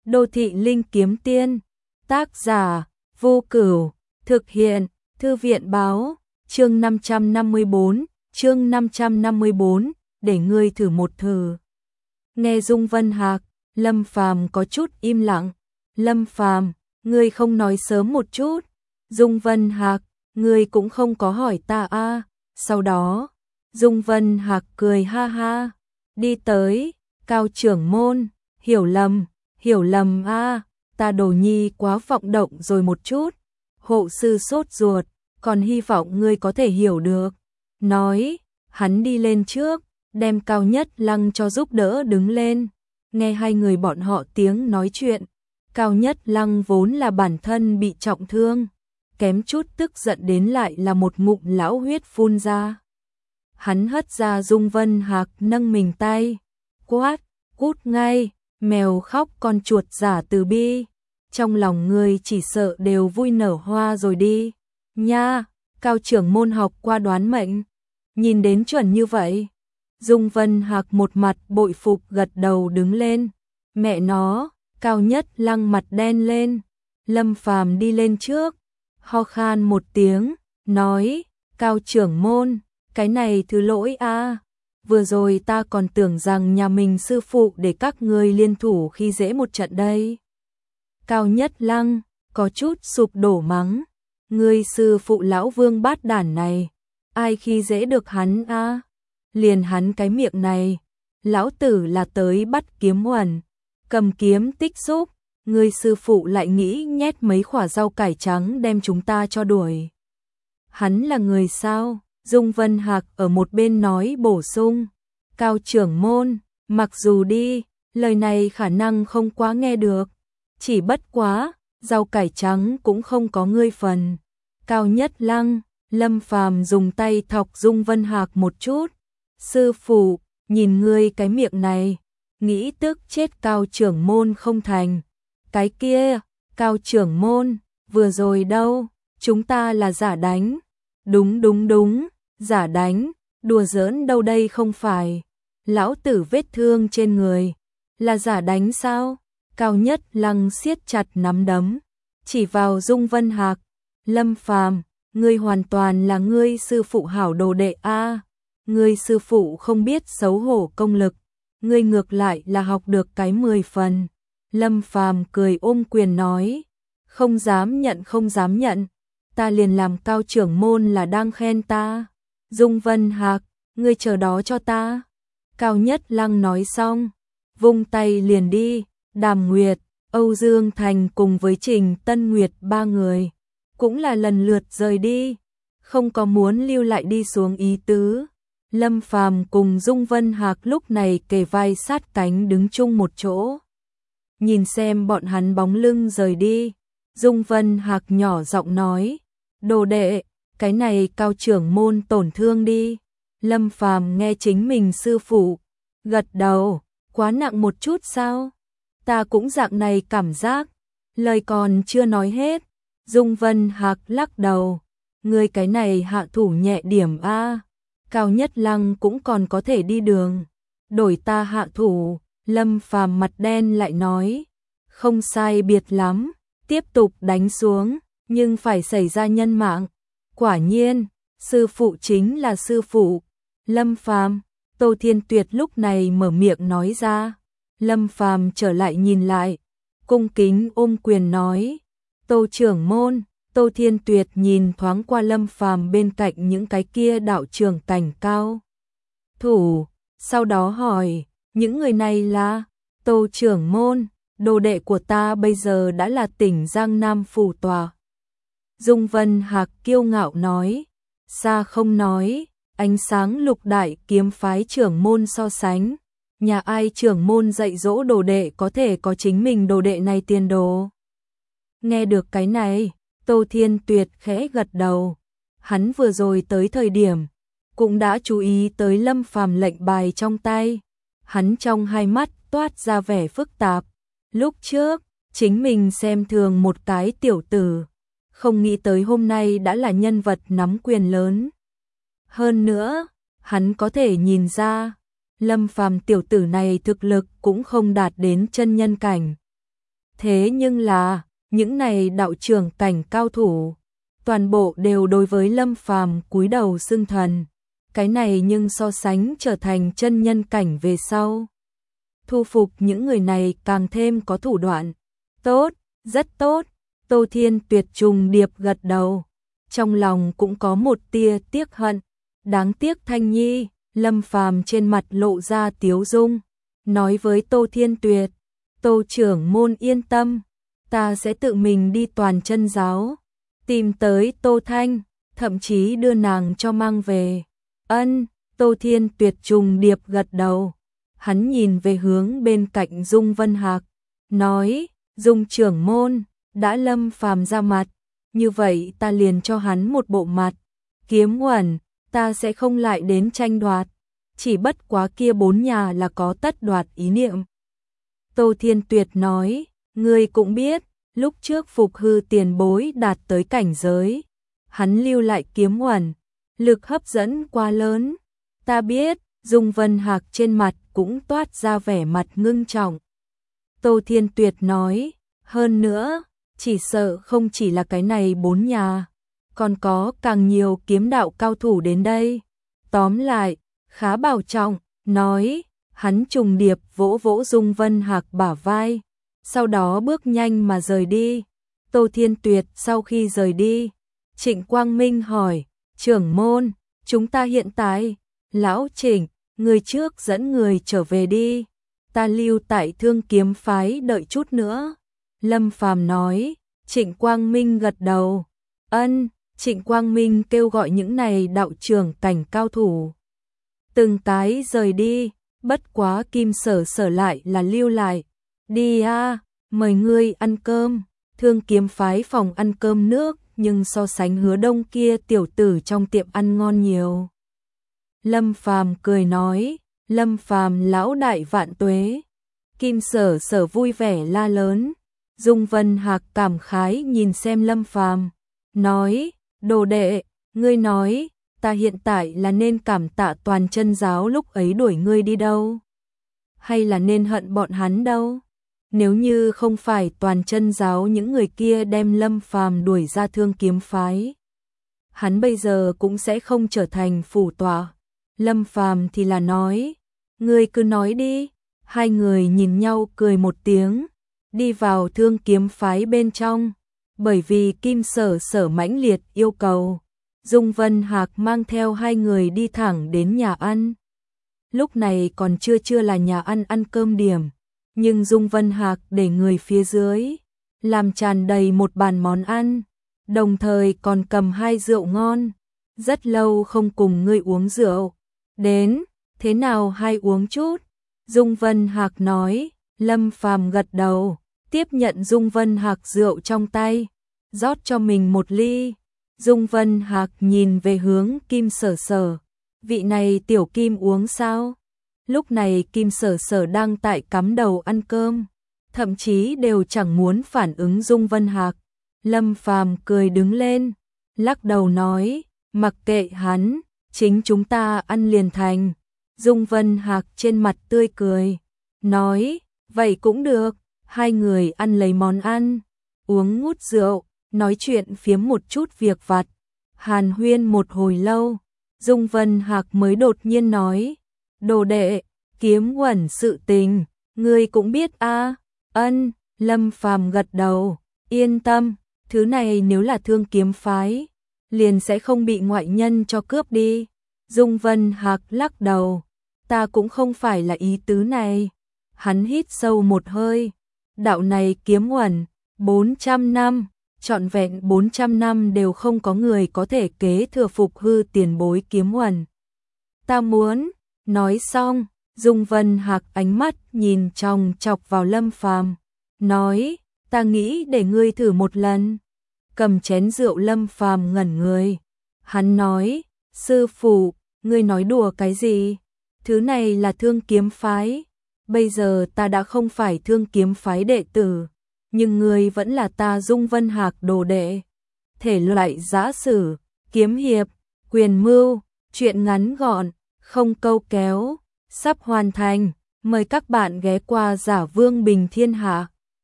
Đô thị linh kiếm tiên, tác giả, Vô Cửu, thực hiện, Thư viện báo, chương 554, để ngươi thử một thử. Nghe Dung Vân Hạc, Lâm Phàm có chút im lặng. Lâm Phàm, ngươi không nói sớm một chút. Dung Vân Hạc, ngươi cũng không có hỏi ta a. Sau đó, Dung Vân Hạc cười ha ha, đi tới, Cao trưởng môn, hiểu lầm a, ta Đồ Nhi quá vọng động rồi một chút. Hộ sư sốt ruột, còn hy vọng ngươi có thể hiểu được. Nói, hắn đi lên trước, đem Cao Nhất Lăng cho giúp đỡ đứng lên. Nghe hai người bọn họ tiếng nói chuyện, Cao Nhất Lăng vốn là bản thân bị trọng thương, kém chút tức giận đến lại là một ngụm lão huyết phun ra. Hắn hất ra Dung Vân Hạc nâng mình tay, quát, cút ngay, mèo khóc con chuột giả từ bi. Trong lòng ngươi chỉ sợ đều vui nở hoa rồi đi. Nha, Cao trưởng môn học qua đoán mệnh, nhìn đến chuẩn như vậy. Dung Vân Hạc một mặt bội phục gật đầu đứng lên. Mẹ nó, Cao Nhất Lăng mặt đen lên. Lâm Phàm đi lên trước, ho khan một tiếng, nói, Cao trưởng môn, cái này thứ lỗi a. Vừa rồi ta còn tưởng rằng nhà mình sư phụ để các ngươi liên thủ khi dễ một trận đây. Cao Nhất Lăng có chút sụp đổ mắng, ngươi sư phụ lão Vương bát đản này, ai khi dễ được hắn a? Liền hắn cái miệng này, lão tử là tới bắt kiếm huẩn, cầm kiếm tích xúc, ngươi sư phụ lại nghĩ nhét mấy quả rau cải trắng đem chúng ta cho đuổi. Hắn là người sao? Dung Vân Hạc ở một bên nói bổ sung, Cao trưởng môn, mặc dù đi, lời này khả năng không quá nghe được, chỉ bất quá, rau cải trắng cũng không có ngươi phần. Cao Nhất Lăng, Lâm Phàm dùng tay thọc Dung Vân Hạc một chút, sư phụ, nhìn ngươi cái miệng này, nghĩ tức chết Cao trưởng môn không thành. Cái kia, Cao trưởng môn, vừa rồi đâu, chúng ta là giả đánh. Đúng, giả đánh, đùa giỡn đâu đây không phải. Lão tử vết thương trên người, là giả đánh sao? Cao Nhất Lăng siết chặt nắm đấm, chỉ vào Dung Vân Hạc. Lâm Phàm, ngươi hoàn toàn là ngươi sư phụ hảo đồ đệ a. Ngươi sư phụ không biết xấu hổ công lực, ngươi ngược lại là học được cái 10 phần. Lâm Phàm cười ôm quyền nói, không dám nhận, ta liền làm Cao trưởng môn là đang khen ta. Dung Vân Hạc, ngươi chờ đó cho ta. Cao Nhất Lăng nói xong, vung tay liền đi. Đàm Nguyệt, Âu Dương Thành cùng với Trình Tân Nguyệt ba người, cũng là lần lượt rời đi, không có muốn lưu lại đi xuống ý tứ. Lâm Phàm cùng Dung Vân Hạc lúc này kề vai sát cánh đứng chung một chỗ. Nhìn xem bọn hắn bóng lưng rời đi, Dung Vân Hạc nhỏ giọng nói, đồ đệ, cái này Cao trưởng môn tổn thương đi. Lâm Phàm nghe chính mình sư phụ, gật đầu, quá nặng một chút sao? Ta cũng dạng này cảm giác. Lời còn chưa nói hết, Dung Vân Hạc lắc đầu, ngươi cái này hạ thủ nhẹ điểm a. Cao Nhất Lăng cũng còn có thể đi đường, đổi ta hạ thủ. Lâm Phàm mặt đen lại nói, không sai biệt lắm, tiếp tục đánh xuống, nhưng phải xảy ra nhân mạng. Quả nhiên, sư phụ chính là sư phụ. Lâm Phàm, Tô Thiên Tuyệt lúc này mở miệng nói ra. Lâm Phàm trở lại nhìn lại, cung kính ôm quyền nói, Tô trưởng môn. Tô Thiên Tuyệt nhìn thoáng qua Lâm Phàm bên cạnh những cái kia đạo trưởng cảnh cao thủ, sau đó hỏi, những người này là? Tô trưởng môn, đồ đệ của ta bây giờ đã là tỉnh Giang Nam phủ tòa. Dung Vân Hạc kiêu ngạo nói, xa không nói, ánh sáng lục đại kiếm phái trưởng môn so sánh. Nhà ai trưởng môn dạy dỗ đồ đệ có thể có chính mình đồ đệ này tiền đồ. Nghe được cái này, Tô Thiên Tuyệt khẽ gật đầu. Hắn vừa rồi tới thời điểm, cũng đã chú ý tới Lâm Phàm lệnh bài trong tay. Hắn trong hai mắt toát ra vẻ phức tạp. Lúc trước, chính mình xem thường một cái tiểu tử, không nghĩ tới hôm nay đã là nhân vật nắm quyền lớn. Hơn nữa, hắn có thể nhìn ra, Lâm Phàm tiểu tử này thực lực cũng không đạt đến chân nhân cảnh. Thế nhưng là, những này đạo trưởng cảnh cao thủ, toàn bộ đều đối với Lâm Phàm cúi đầu xưng thần. Cái này nhưng so sánh trở thành chân nhân cảnh về sau. Thu phục những người này càng thêm có thủ đoạn. Tốt, rất tốt. Tô Thiên Tuyệt trùng điệp gật đầu. Trong lòng cũng có một tia tiếc hận. Đáng tiếc Thanh Nhi, Lâm Phàm trên mặt lộ ra tiếu dung. Nói với Tô Thiên Tuyệt, Tô trưởng môn yên tâm, ta sẽ tự mình đi toàn chân giáo. Tìm tới Tô Thanh, thậm chí đưa nàng cho mang về. Ân, Tô Thiên Tuyệt trùng điệp gật đầu. Hắn nhìn về hướng bên cạnh Dung Vân Hạc, nói, Dung trưởng môn, đã Lâm Phàm ra mặt, như vậy ta liền cho hắn một bộ mặt. Kiếm Uẩn, ta sẽ không lại đến tranh đoạt, chỉ bất quá kia 4 nhà là có tất đoạt ý niệm. Tô Thiên Tuyệt nói, ngươi cũng biết, lúc trước Phục Hư tiền bối đạt tới cảnh giới, hắn lưu lại Kiếm Uẩn, lực hấp dẫn quá lớn. Ta biết, Dung Vân Hạc trên mặt cũng toát ra vẻ mặt ngưng trọng. Tô Thiên Tuyệt nói, hơn nữa, chỉ sợ không chỉ là cái này 4 nhà, còn có càng nhiều kiếm đạo cao thủ đến đây. Tóm lại, khá bảo trọng, nói, hắn trùng điệp vỗ vỗ Dung Vân Hạc bả vai, sau đó bước nhanh mà rời đi. Tô Thiên Tuyệt sau khi rời đi, Trịnh Quang Minh hỏi, trưởng môn, chúng ta hiện tại, lão Trịnh, người trước dẫn người trở về đi, ta lưu tại Thương Kiếm phái đợi chút nữa. Lâm Phàm nói. Trịnh Quang Minh gật đầu. Ân, Trịnh Quang Minh kêu gọi những này đạo trưởng cảnh cao thủ. Từng cái rời đi, bất quá Kim Sở Sở lại là lưu lại. Đi a, mời ngươi ăn cơm. Thương Kiếm phái phòng ăn cơm nước, nhưng so sánh Hứa Đông kia tiểu tử trong tiệm ăn ngon nhiều. Lâm Phàm cười nói, Lâm Phàm lão đại vạn tuế. Kim Sở Sở vui vẻ la lớn. Dung Vân Hạc cảm khái nhìn xem Lâm Phàm, nói, đồ đệ, ngươi nói, ta hiện tại là nên cảm tạ toàn chân giáo lúc ấy đuổi ngươi đi đâu? Hay là nên hận bọn hắn đâu? Nếu như không phải toàn chân giáo những người kia đem Lâm Phàm đuổi ra Thương Kiếm phái, hắn bây giờ cũng sẽ không trở thành phủ tọa. Lâm Phàm thì là nói, ngươi cứ nói đi. Hai người nhìn nhau cười một tiếng, đi vào Thương Kiếm phái bên trong. Bởi vì Kim Sở Sở mãnh liệt yêu cầu, Dung Vân Hạc mang theo hai người đi thẳng đến nhà ăn. Lúc này còn chưa là nhà ăn ăn cơm điểm, nhưng Dung Vân Hạc để người phía dưới làm tràn đầy một bàn món ăn, đồng thời còn cầm 2 rượu ngon. Rất lâu không cùng ngươi uống rượu, đến, thế nào hay uống chút? Dung Vân Hạc nói. Lâm Phàm gật đầu, tiếp nhận Dung Vân Hạc rượu trong tay, rót cho mình một ly. Dung Vân Hạc nhìn về hướng Kim Sở Sở, vị này tiểu Kim uống sao? Lúc này Kim Sở Sở đang tại cắm đầu ăn cơm, thậm chí đều chẳng muốn phản ứng Dung Vân Hạc. Lâm Phàm cười đứng lên, lắc đầu nói, mặc kệ hắn, chính chúng ta ăn liền thành. Dung Vân Hạc trên mặt tươi cười, nói, vậy cũng được. Hai người ăn lấy món ăn, uống ngút rượu, nói chuyện phiếm một chút việc vặt, hàn huyên một hồi lâu. Dung Vân Hạc mới đột nhiên nói, đồ đệ, Kiếm Uẩn sự tình, ngươi cũng biết a? Ân, Lâm Phàm gật đầu, yên tâm, thứ này nếu là Thương Kiếm phái, liền sẽ không bị ngoại nhân cho cướp đi. Dung Vân Hạc lắc đầu, ta cũng không phải là ý tứ này. Hắn hít sâu một hơi, đạo này Kiếm Uẩn, 400 năm, trọn vẹn 400 năm đều không có người có thể kế thừa Phục Hư tiền bối Kiếm Uẩn. Ta muốn, nói xong, Dung Vân Hạc ánh mắt nhìn chòng chọc vào Lâm Phàm, nói, ta nghĩ để ngươi thử một lần. Cầm chén rượu Lâm Phàm ngẩn người, hắn nói, sư phụ, ngươi nói đùa cái gì? Thứ này là Thương Kiếm phái. Bây giờ ta đã không phải Thương Kiếm phái đệ tử, nhưng ngươi vẫn là ta Dung Vân Hạc đồ đệ. Thể loại giã sử, kiếm hiệp, quyền mưu, truyện ngắn gọn, không câu kéo, sắp hoàn thành. Mời các bạn ghé qua Giả Vương Bình Thiên Hạ.